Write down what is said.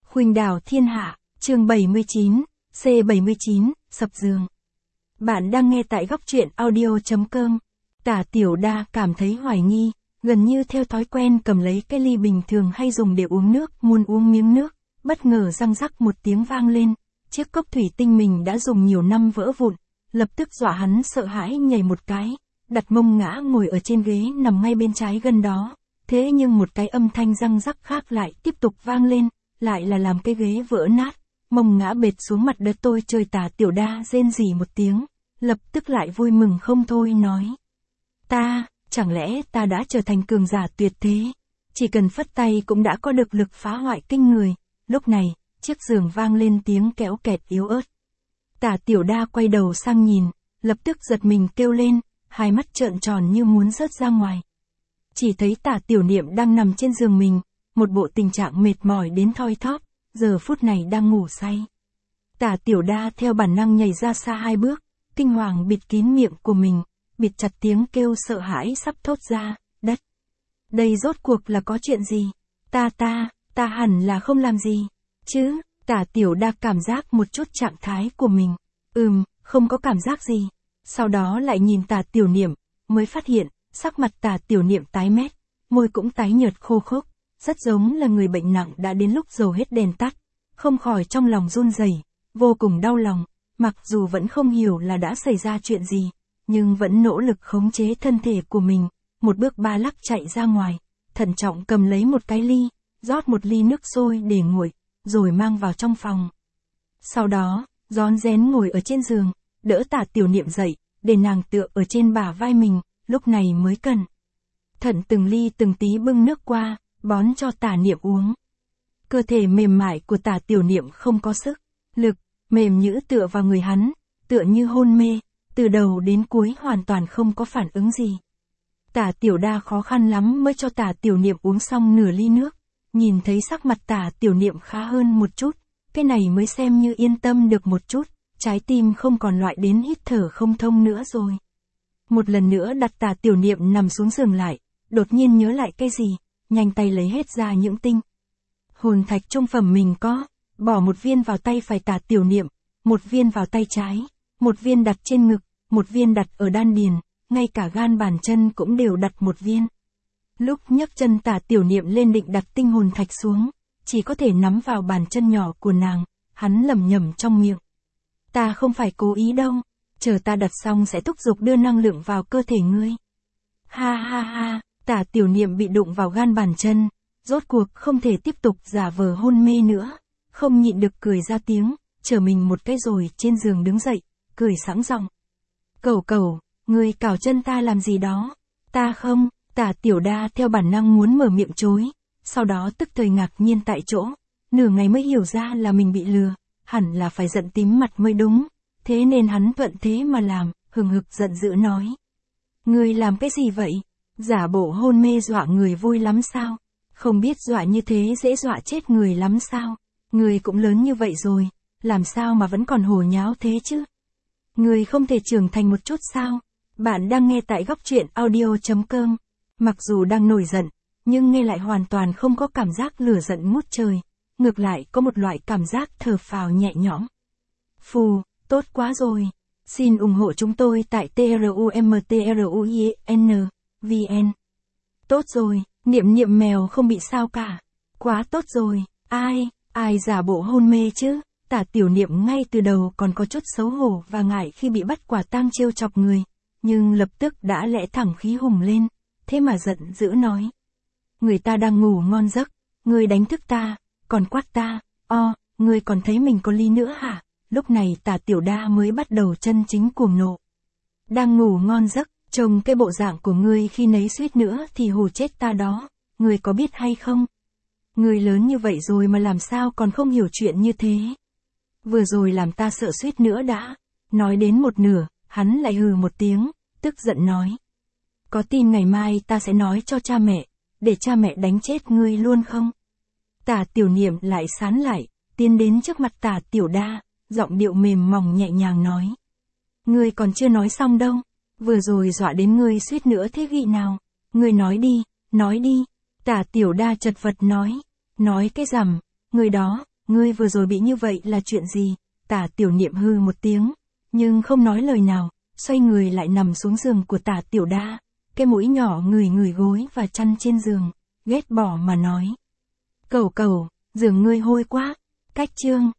Khuynh đảo thiên hạ, chương 79, C79, sập giường. Bạn đang nghe tại góc truyện audio.com. Tả Tiểu Đa cảm thấy hoài nghi, gần như theo thói quen cầm lấy cái ly bình thường hay dùng để uống nước, muốn uống miếng nước, bất ngờ răng rắc một tiếng vang lên, chiếc cốc thủy tinh mình đã dùng nhiều năm vỡ vụn, lập tức dọa hắn sợ hãi nhảy một cái, đặt mông ngã ngồi ở trên ghế nằm ngay bên trái gần đó. Thế nhưng một cái âm thanh răng rắc khác lại tiếp tục vang lên, lại là làm cái ghế vỡ nát, mông ngã bệt xuống mặt đất. Tôi trời, Tả Tiểu Đa rên rỉ một tiếng, lập tức lại vui mừng không thôi nói. Chẳng lẽ ta đã trở thành cường giả tuyệt thế? Chỉ cần phất tay cũng đã có được lực phá hoại kinh người. Lúc này, chiếc giường vang lên tiếng kéo kẹt yếu ớt. Tả Tiểu Đa quay đầu sang nhìn, lập tức giật mình kêu lên, hai mắt trợn tròn như muốn rớt ra ngoài. Chỉ thấy Tả Tiểu Niệm đang nằm trên giường mình, một bộ tình trạng mệt mỏi đến thoi thóp, giờ phút này đang ngủ say. Tả Tiểu Đa theo bản năng nhảy ra xa hai bước, kinh hoàng bịt kín miệng của mình, bịt chặt tiếng kêu sợ hãi sắp thốt ra, đất. Đây rốt cuộc là có chuyện gì? Ta hẳn là không làm gì, chứ? Tả Tiểu Đa cảm giác một chút trạng thái của mình. Không có cảm giác gì. Sau đó lại nhìn Tả Tiểu Niệm, mới phát hiện, sắc mặt Tả Tiểu Niệm tái mét, môi cũng tái nhợt khô khốc, rất giống là người bệnh nặng đã đến lúc dầu hết đèn tắt, không khỏi trong lòng run rẩy, vô cùng đau lòng, mặc dù vẫn không hiểu là đã xảy ra chuyện gì, nhưng vẫn nỗ lực khống chế thân thể của mình, một bước ba lắc chạy ra ngoài, thận trọng cầm lấy một cái ly, rót một ly nước sôi để nguội, rồi mang vào trong phòng. Sau đó, rón rén ngồi ở trên giường, đỡ Tả Tiểu Niệm dậy, để nàng tựa ở trên bả vai mình, lúc này mới cẩn thận từng ly từng tí bưng nước qua, bón cho Tả Niệm uống. Cơ thể mềm mại của Tả Tiểu Niệm không có sức lực, mềm nhũn tựa vào người hắn, tựa như hôn mê, từ đầu đến cuối hoàn toàn không có phản ứng gì. Tả Tiểu Đa khó khăn lắm mới cho Tả Tiểu Niệm uống xong nửa ly nước, nhìn thấy sắc mặt Tả Tiểu Niệm khá hơn một chút, cái này mới xem như yên tâm được một chút, trái tim không còn loại đến hít thở không thông nữa rồi. Một lần nữa đặt Tả Tiểu Niệm nằm xuống giường lại, đột nhiên nhớ lại cái gì, nhanh tay lấy hết ra những tinh hồn thạch trung phẩm mình có, bỏ một viên vào tay phải Tả Tiểu Niệm, một viên vào tay trái, một viên đặt trên ngực, một viên đặt ở đan điền, ngay cả gan bàn chân cũng đều đặt một viên. Lúc nhấc chân Tả Tiểu Niệm lên định đặt tinh hồn thạch xuống, chỉ có thể nắm vào bàn chân nhỏ của nàng, hắn lẩm nhẩm trong miệng. Ta không phải cố ý đâu, chờ ta đặt xong sẽ thúc giục đưa năng lượng vào cơ thể ngươi. Ha, Tả Tiểu Niệm bị đụng vào gan bàn chân, rốt cuộc không thể tiếp tục giả vờ hôn mê nữa, không nhịn được cười ra tiếng, trở mình một cái rồi trên giường đứng dậy, cười sảng giọng. Cẩu, ngươi cào chân ta làm gì đó? Ta không. Tả Tiểu Đa theo bản năng muốn mở miệng chối, sau đó tức thời ngạc nhiên tại chỗ, nửa ngày mới hiểu ra là mình bị lừa, hẳn là phải giận tím mặt mới đúng, thế nên hắn thuận thế mà làm, hừng hực giận dữ nói. Ngươi làm cái gì vậy? Giả bộ hôn mê dọa người vui lắm sao? Không biết dọa như thế dễ dọa chết người lắm sao? Ngươi cũng lớn như vậy rồi, làm sao mà vẫn còn hồ nháo thế chứ? Ngươi không thể trưởng thành một chút sao? Bạn đang nghe tại góc truyện audio.com. Mặc dù đang nổi giận, nhưng nghe lại hoàn toàn không có cảm giác lửa giận ngút trời, ngược lại có một loại cảm giác thở phào nhẹ nhõm. Phù, tốt quá rồi. Xin ủng hộ chúng tôi tại TRUMTRUIN Tốt rồi, Niệm mèo không bị sao cả. Quá tốt rồi, ai giả bộ hôn mê chứ? Tả Tiểu Niệm ngay từ đầu còn có chút xấu hổ và ngại khi bị bắt quả tang trêu chọc người, nhưng lập tức đã lẽ thẳng khí hùng lên. Thế mà giận dữ nói. Người ta đang ngủ ngon giấc, ngươi đánh thức ta, còn quát ta, ngươi còn thấy mình có ly nữa hả? Lúc này Tả Tiểu Đa mới bắt đầu chân chính cuồng nộ. Đang ngủ ngon giấc, trông cái bộ dạng của ngươi khi nấy suýt nữa thì hù chết ta đó, ngươi có biết hay không? Ngươi lớn như vậy rồi mà làm sao còn không hiểu chuyện như thế? Vừa rồi làm ta sợ suýt nữa đã. Nói đến một nửa, hắn lại hừ một tiếng, tức giận nói. Có tin ngày mai ta sẽ nói cho cha mẹ, để cha mẹ đánh chết ngươi luôn không? Tả Tiểu Niệm lại sán lại, tiến đến trước mặt Tả Tiểu Đa, giọng điệu mềm mỏng nhẹ nhàng nói. Ngươi còn chưa nói xong đâu, vừa rồi dọa đến ngươi suýt nữa thế vị nào? Ngươi nói đi. Tả Tiểu Đa chật vật nói cái rằm, ngươi đó, ngươi vừa rồi bị như vậy là chuyện gì? Tả Tiểu Niệm hư một tiếng, nhưng không nói lời nào, xoay người lại nằm xuống giường của Tả Tiểu Đa, cái mũi nhỏ ngửi ngửi gối và chăn trên giường, ghét bỏ mà nói. Cẩu cẩu, giường ngươi hôi quá. Cách chương